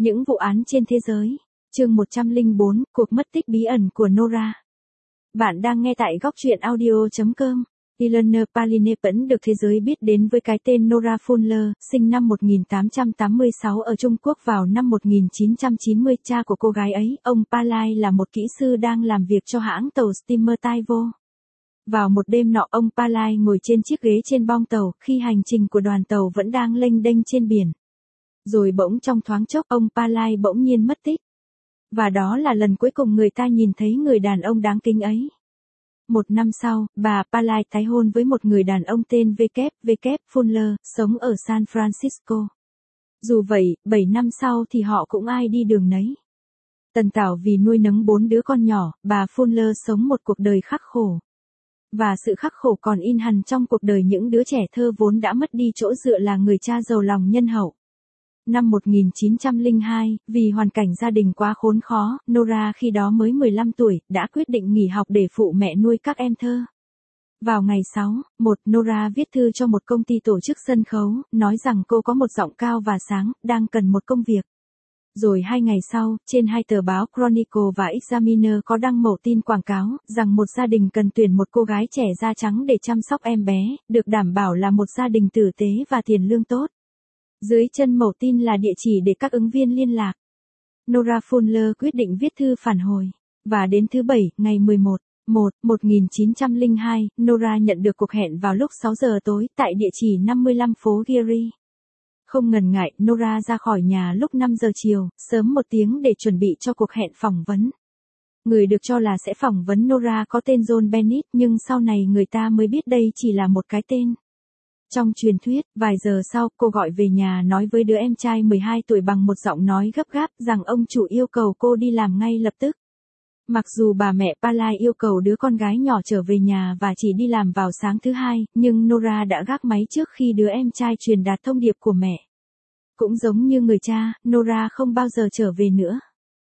Những vụ án trên thế giới. Chương 104, cuộc mất tích bí ẩn của Nora. Bạn đang nghe tại góc truyện audio.com. Eleanor Palineh vẫn được thế giới biết đến với cái tên Nora Fuller, sinh năm 1886 ở Trung Quốc vào năm 1990. Cha của cô gái ấy, ông Palai là một kỹ sư đang làm việc cho hãng tàu steamer Taiwo. Vào một đêm nọ, ông Palai ngồi trên chiếc ghế trên bong tàu khi hành trình của đoàn tàu vẫn đang lênh đênh trên biển. Rồi bỗng trong thoáng chốc, ông Palai bỗng nhiên mất tích. Và đó là lần cuối cùng người ta nhìn thấy người đàn ông đáng kính ấy. Một năm sau, bà Palai tái hôn với một người đàn ông tên W. Fuller, sống ở San Francisco. Dù vậy, 7 năm sau thì họ cũng ai đi đường nấy. Tần tảo vì nuôi nấng 4 đứa con nhỏ, bà Fuller sống một cuộc đời khắc khổ. Và sự khắc khổ còn in hằn trong cuộc đời những đứa trẻ thơ vốn đã mất đi chỗ dựa là người cha giàu lòng nhân hậu. Năm 1902, vì hoàn cảnh gia đình quá khốn khó, Nora khi đó mới 15 tuổi, đã quyết định nghỉ học để phụ mẹ nuôi các em thơ. Vào ngày 6/1, Nora viết thư cho một công ty tổ chức sân khấu, nói rằng cô có một giọng cao và sáng, đang cần một công việc. Rồi 2 ngày sau, trên 2 tờ báo Chronicle và Examiner có đăng mẩu tin quảng cáo, rằng một gia đình cần tuyển một cô gái trẻ da trắng để chăm sóc em bé, được đảm bảo là một gia đình tử tế và tiền lương tốt. Dưới chân mẩu tin là địa chỉ để các ứng viên liên lạc. Nora Fuller quyết định viết thư phản hồi. Và đến thứ Bảy, ngày 11/1/1902, Nora nhận được cuộc hẹn vào lúc 6 giờ tối, tại địa chỉ 55 phố Geary. Không ngần ngại, Nora ra khỏi nhà lúc 5 giờ chiều, sớm 1 tiếng để chuẩn bị cho cuộc hẹn phỏng vấn. Người được cho là sẽ phỏng vấn Nora có tên John Bennett, nhưng sau này người ta mới biết đây chỉ là một cái tên. Trong truyền thuyết, vài giờ sau, cô gọi về nhà nói với đứa em trai 12 tuổi bằng một giọng nói gấp gáp rằng ông chủ yêu cầu cô đi làm ngay lập tức. Mặc dù bà mẹ Palai yêu cầu đứa con gái nhỏ trở về nhà và chỉ đi làm vào sáng thứ Hai, nhưng Nora đã gác máy trước khi đứa em trai truyền đạt thông điệp của mẹ. Cũng giống như người cha, Nora không bao giờ trở về nữa.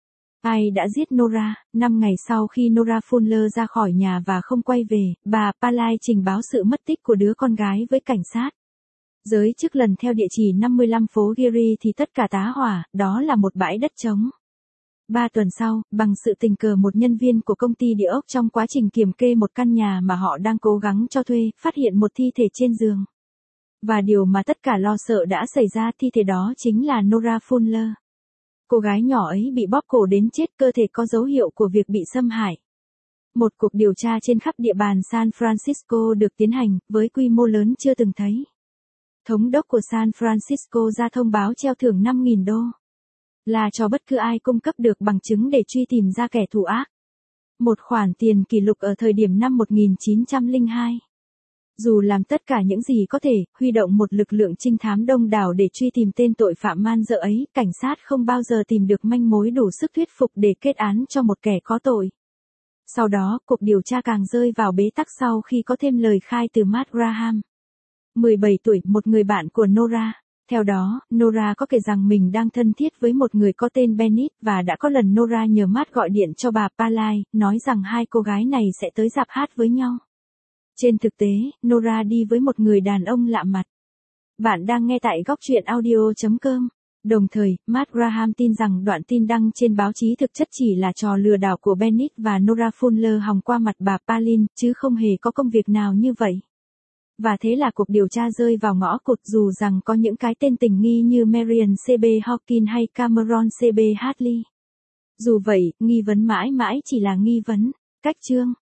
Ai đã giết Nora? 5 ngày sau khi Nora Fuller ra khỏi nhà và không quay về, bà Palai trình báo sự mất tích của đứa con gái với cảnh sát. Giới chức lần theo địa chỉ 55 phố Geary thì tất cả tá hỏa, đó là một bãi đất trống. 3 tuần sau, bằng sự tình cờ một nhân viên của công ty địa ốc trong quá trình kiểm kê một căn nhà mà họ đang cố gắng cho thuê, phát hiện một thi thể trên giường. Và điều mà tất cả lo sợ đã xảy ra, thi thể đó chính là Nora Fuller. Cô gái nhỏ ấy bị bóp cổ đến chết, cơ thể có dấu hiệu của việc bị xâm hại. Một cuộc điều tra trên khắp địa bàn San Francisco được tiến hành, với quy mô lớn chưa từng thấy. Thống đốc của San Francisco ra thông báo treo thưởng $5.000. Là cho bất cứ ai cung cấp được bằng chứng để truy tìm ra kẻ thù ác. Một khoản tiền kỷ lục ở thời điểm năm 1902. Dù làm tất cả những gì có thể, huy động một lực lượng trinh thám đông đảo để truy tìm tên tội phạm man dợ ấy, cảnh sát không bao giờ tìm được manh mối đủ sức thuyết phục để kết án cho một kẻ có tội. Sau đó, cuộc điều tra càng rơi vào bế tắc sau khi có thêm lời khai từ Matt Graham. 17 tuổi, một người bạn của Nora. Theo đó, Nora có kể rằng mình đang thân thiết với một người có tên Bennett, và đã có lần Nora nhờ Matt gọi điện cho bà Palai, nói rằng hai cô gái này sẽ tới rạp hát với nhau. Trên thực tế, Nora đi với một người đàn ông lạ mặt. Bạn đang nghe tại góc truyện audio.com. Đồng thời, Matt Graham tin rằng đoạn tin đăng trên báo chí thực chất chỉ là trò lừa đảo của Bennett và Nora Fuller hòng qua mặt bà Palin, chứ không hề có công việc nào như vậy. Và thế là cuộc điều tra rơi vào ngõ cụt, dù rằng có những cái tên tình nghi như Marion C.B. Hawkins hay Cameron C.B. Hartley. Dù vậy, nghi vấn mãi mãi chỉ là nghi vấn. Cách chương.